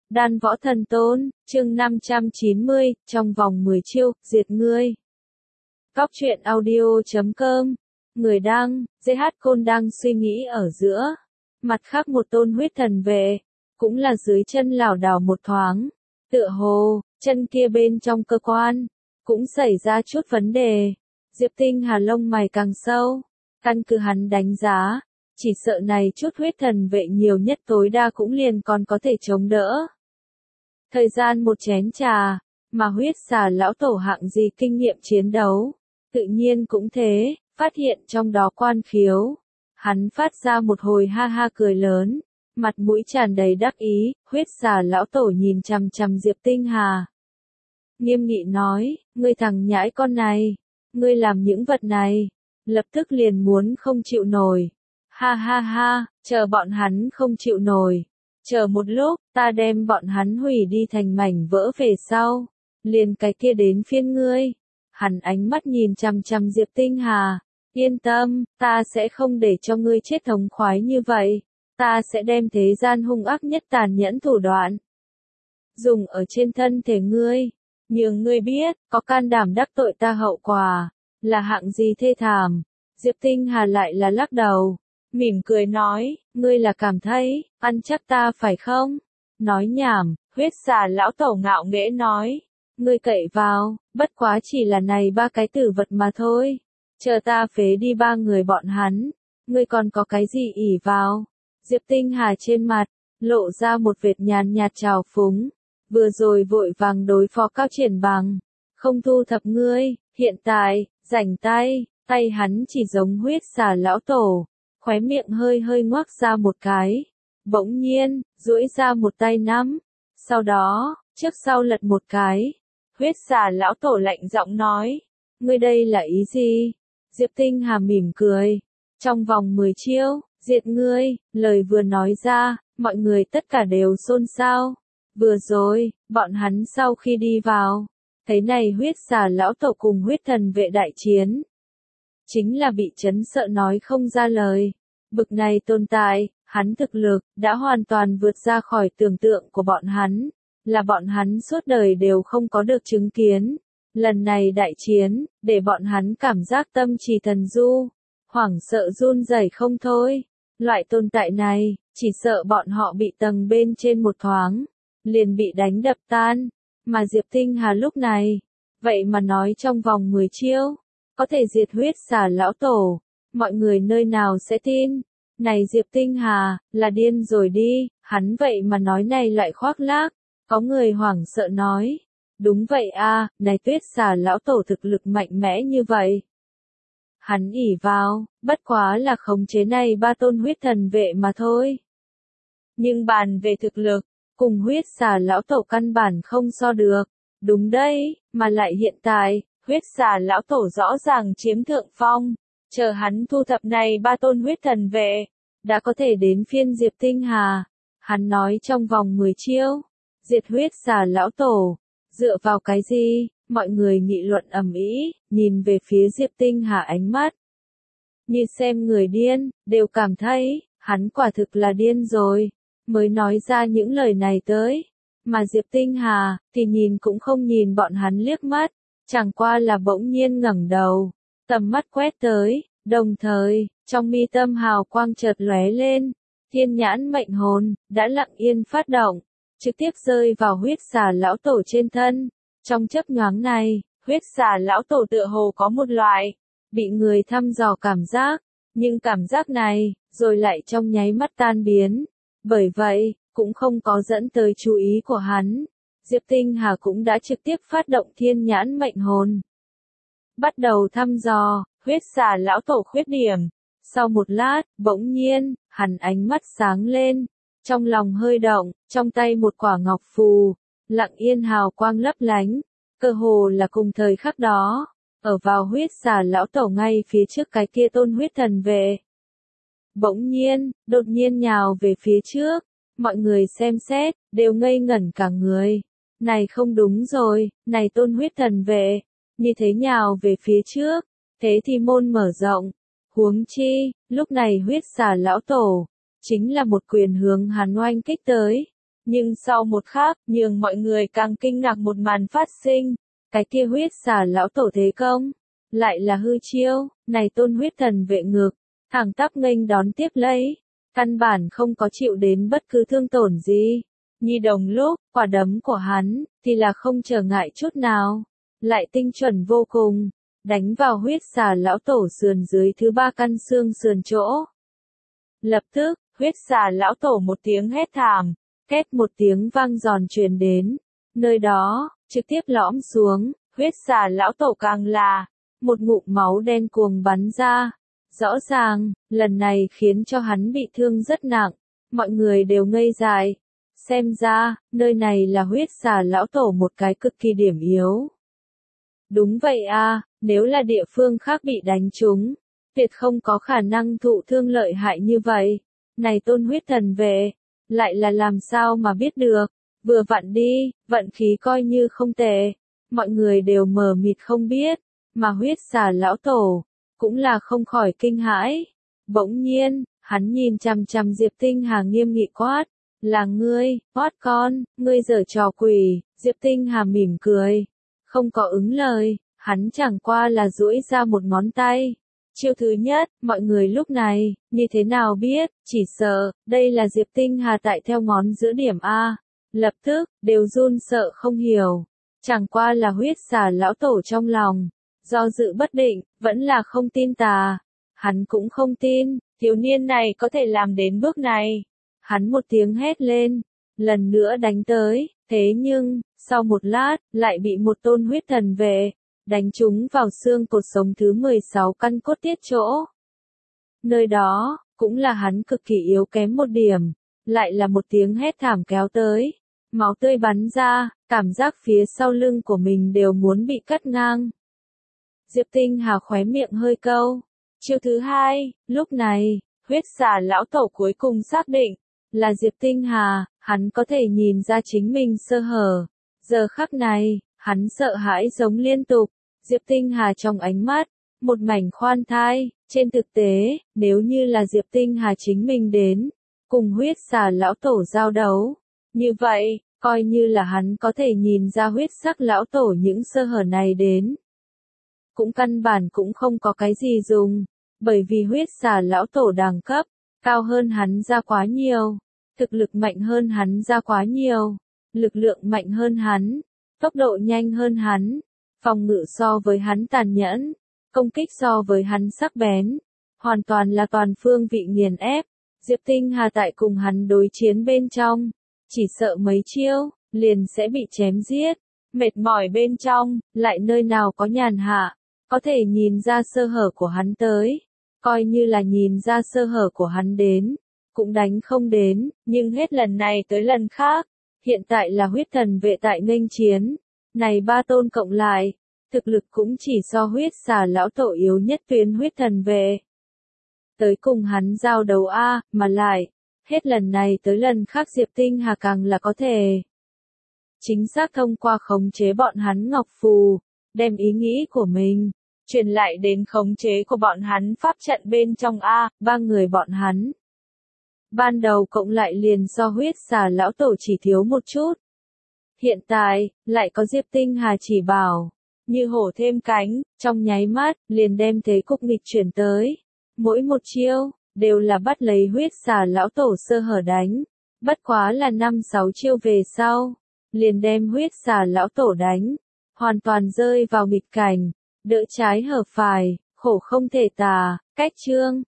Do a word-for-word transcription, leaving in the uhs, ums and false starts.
Đan Võ Thần Tôn, chương năm trăm chín mươi, trong vòng mười chiêu, diệt ngươi. Cóc truyện audio chấm com, người đăng, giê hát Côn đang suy nghĩ ở giữa. Mặt khác một tôn huyết thần vệ, cũng là dưới chân lảo đảo một thoáng. Tựa hồ, chân kia bên trong cơ quan, cũng xảy ra chút vấn đề. Diệp Tinh Hà lông mày càng sâu, căn cứ hắn đánh giá, chỉ sợ này chút huyết thần vệ nhiều nhất tối đa cũng liền còn có thể chống đỡ. Thời gian một chén trà, mà huyết xà lão tổ hạng gì kinh nghiệm chiến đấu, tự nhiên cũng thế, phát hiện trong đó quan khiếu. Hắn phát ra một hồi ha ha cười lớn, mặt mũi tràn đầy đắc ý, huyết xà lão tổ nhìn chằm chằm Diệp Tinh Hà. Nghiêm nghị nói, ngươi thằng nhãi con này, ngươi làm những vật này, lập tức liền muốn không chịu nổi. Ha ha ha, chờ bọn hắn không chịu nổi. Chờ một lúc, ta đem bọn hắn hủy đi thành mảnh vỡ về sau. Liền cái kia đến phiên ngươi. Hắn ánh mắt nhìn chằm chằm Diệp Tinh Hà. Yên tâm, ta sẽ không để cho ngươi chết thống khoái như vậy. Ta sẽ đem thế gian hung ác nhất tàn nhẫn thủ đoạn dùng ở trên thân thể ngươi. Nhưng ngươi biết, có can đảm đắc tội ta hậu quả là hạng gì thê thảm. Diệp Tinh Hà lại là lắc đầu, mỉm cười nói, ngươi là cảm thấy, ăn chắc ta phải không? Nói nhảm, huyết xà lão tổ ngạo nghễ nói, ngươi cậy vào, bất quá chỉ là này ba cái tử vật mà thôi. Chờ ta phế đi ba người bọn hắn, ngươi còn có cái gì ỷ vào? Diệp Tinh Hà trên mặt, lộ ra một vệt nhàn nhạt trào phúng, vừa rồi vội vàng đối phó Cao Triển Bằng, không thu thập ngươi, hiện tại, rảnh tay, tay hắn chỉ giống huyết xà lão tổ. Khóe miệng hơi hơi ngoác ra một cái, bỗng nhiên, duỗi ra một tay nắm, sau đó, trước sau lật một cái, huyết xà lão tổ lạnh giọng nói, ngươi đây là ý gì? Diệp Tinh Hà mỉm cười, trong vòng mười chiêu, diệt ngươi, lời vừa nói ra, mọi người tất cả đều xôn xao. Vừa rồi, bọn hắn sau khi đi vào, thấy này huyết xà lão tổ cùng huyết thần vệ đại chiến, chính là bị chấn sợ nói không ra lời. Bực này tồn tại, hắn thực lực, đã hoàn toàn vượt ra khỏi tưởng tượng của bọn hắn, là bọn hắn suốt đời đều không có được chứng kiến. Lần này đại chiến, để bọn hắn cảm giác tâm trì thần du, hoảng sợ run rẩy không thôi. Loại tồn tại này, chỉ sợ bọn họ bị tầng bên trên một thoáng, liền bị đánh đập tan. Mà Diệp Tinh Hà lúc này, vậy mà nói trong vòng mười chiêu, có thể diệt huyết xà lão tổ, mọi người nơi nào sẽ tin? Này Diệp Tinh Hà, là điên rồi đi, hắn vậy mà nói này lại khoác lác. Có người hoảng sợ nói, đúng vậy a, này tuyết xà lão tổ thực lực mạnh mẽ như vậy. Hắn ỷ vào, bất quá là khống chế này ba tôn huyết thần vệ mà thôi. Nhưng bàn về thực lực, cùng huyết xà lão tổ căn bản không so được. Đúng đấy, mà lại hiện tại, huyết xà lão tổ rõ ràng chiếm thượng phong. Chờ hắn thu thập này ba tôn huyết thần vệ, đã có thể đến phiên Diệp Tinh Hà. Hắn nói trong vòng mười chiêu, diệt huyết xà lão tổ. Dựa vào cái gì? Mọi người nghị luận ầm ĩ, nhìn về phía Diệp Tinh Hà ánh mắt như xem người điên, đều cảm thấy, hắn quả thực là điên rồi, mới nói ra những lời này tới. Mà Diệp Tinh Hà, thì nhìn cũng không nhìn bọn hắn liếc mắt, chẳng qua là bỗng nhiên ngẩng đầu, tầm mắt quét tới, đồng thời, trong mi tâm hào quang chợt lóe lên, thiên nhãn mệnh hồn, đã lặng yên phát động, trực tiếp rơi vào huyết xà lão tổ trên thân. Trong chớp nhoáng này, huyết xà lão tổ tựa hồ có một loại bị người thăm dò cảm giác, nhưng cảm giác này, rồi lại trong nháy mắt tan biến. Bởi vậy, cũng không có dẫn tới chú ý của hắn. Diệp Tinh Hà cũng đã trực tiếp phát động thiên nhãn mệnh hồn, bắt đầu thăm dò huyết xà lão tổ khuyết điểm. Sau một lát, bỗng nhiên, hắn ánh mắt sáng lên, trong lòng hơi động, trong tay một quả ngọc phù, lặng yên hào quang lấp lánh, cơ hồ là cùng thời khắc đó, ở vào huyết xà lão tổ ngay phía trước cái kia tôn huyết thần vệ. Bỗng nhiên, đột nhiên nhào về phía trước, mọi người xem xét, đều ngây ngẩn cả người. Này không đúng rồi, này tôn huyết thần vệ, như thế nhào về phía trước, thế thì môn mở rộng. Huống chi, lúc này huyết xà lão tổ, chính là một quyền hướng hắn oanh kích tới. Nhưng sau một khắc, nhường mọi người càng kinh ngạc một màn phát sinh. Cái kia huyết xà lão tổ thế công. Lại là hư chiêu, này tôn huyết thần vệ ngược. Thẳng tắp nghênh đón tiếp lấy. Căn bản không có chịu đến bất cứ thương tổn gì. Nhi đồng lúc, quả đấm của hắn, thì là không trở ngại chút nào. Lại tinh chuẩn vô cùng. Đánh vào huyết xà lão tổ sườn dưới thứ ba căn xương sườn chỗ. Lập tức, huyết xà lão tổ một tiếng hét thảm. Két một tiếng vang giòn truyền đến. Nơi đó, trực tiếp lõm xuống, huyết xà lão tổ càng là một ngụm máu đen cuồng bắn ra. Rõ ràng, lần này khiến cho hắn bị thương rất nặng. Mọi người đều ngây dại. Xem ra, nơi này là huyết xà lão tổ một cái cực kỳ điểm yếu. Đúng vậy à, nếu là địa phương khác bị đánh trúng, tuyệt không có khả năng thụ thương lợi hại như vậy. Này tôn huyết thần vệ, lại là làm sao mà biết được. Vừa vặn đi, vận khí coi như không tệ. Mọi người đều mờ mịt không biết, mà huyết xà lão tổ, cũng là không khỏi kinh hãi. Bỗng nhiên, hắn nhìn chằm chằm Diệp Tinh Hà nghiêm nghị quát. Là ngươi, hót con, ngươi giở trò quỷ. Diệp Tinh Hà mỉm cười. Không có ứng lời, hắn chẳng qua là duỗi ra một ngón tay. Chiêu thứ nhất, mọi người lúc này, như thế nào biết, chỉ sợ, đây là Diệp Tinh Hà tại theo ngón giữa điểm A. Lập tức, đều run sợ không hiểu. Chẳng qua là huyết xà lão tổ trong lòng. Do dự bất định, vẫn là không tin tà. Hắn cũng không tin, thiếu niên này có thể làm đến bước này. Hắn một tiếng hét lên, lần nữa đánh tới, thế nhưng, sau một lát, lại bị một tôn huyết thần vệ, đánh trúng vào xương cột sống thứ mười sáu căn cốt tiết chỗ. Nơi đó, cũng là hắn cực kỳ yếu kém một điểm, lại là một tiếng hét thảm kéo tới. Máu tươi bắn ra, cảm giác phía sau lưng của mình đều muốn bị cắt ngang. Diệp Tinh Hà khóe miệng hơi câu. Chiêu thứ hai, lúc này, huyết xà lão tổ cuối cùng xác định, là Diệp Tinh Hà, hắn có thể nhìn ra chính mình sơ hở. Giờ khắc này, hắn sợ hãi giống liên tục. Diệp Tinh Hà trong ánh mắt, một mảnh khoan thai. Trên thực tế, nếu như là Diệp Tinh Hà chính mình đến, cùng huyết xà lão tổ giao đấu. Như vậy, coi như là hắn có thể nhìn ra huyết sắc lão tổ những sơ hở này đến. Cũng căn bản cũng không có cái gì dùng, bởi vì huyết xà lão tổ đẳng cấp, cao hơn hắn ra quá nhiều, thực lực mạnh hơn hắn ra quá nhiều, lực lượng mạnh hơn hắn, tốc độ nhanh hơn hắn, phòng ngự so với hắn tàn nhẫn, công kích so với hắn sắc bén, hoàn toàn là toàn phương vị nghiền ép. Diệp Tinh Hà tại cùng hắn đối chiến bên trong, chỉ sợ mấy chiêu, liền sẽ bị chém giết, mệt mỏi bên trong, lại nơi nào có nhàn hạ, có thể nhìn ra sơ hở của hắn tới, coi như là nhìn ra sơ hở của hắn đến, cũng đánh không đến, nhưng hết lần này tới lần khác, hiện tại là huyết thần vệ tại nghênh chiến, này ba tôn cộng lại, thực lực cũng chỉ so huyết xà lão tổ yếu nhất tuyến huyết thần vệ. Tới cùng hắn giao đấu A, mà lại, hết lần này tới lần khác Diệp Tinh Hà càng là có thể. Chính xác thông qua khống chế bọn hắn ngọc phù, đem ý nghĩ của mình, truyền lại đến khống chế của bọn hắn pháp trận bên trong A, ba người bọn hắn. Ban đầu cộng lại liền so huyết xà lão tổ chỉ thiếu một chút. Hiện tại, lại có Diệp Tinh Hà chỉ bảo, như hổ thêm cánh, trong nháy mắt, liền đem thế cục nghịch chuyển tới. Mỗi một chiêu, đều là bắt lấy huyết xà lão tổ sơ hở đánh. Bất quá là năm sáu chiêu về sau, liền đem huyết xà lão tổ đánh. Hoàn toàn rơi vào nghịch cảnh, đỡ trái hợp phải, khổ không thể tả, cách chương.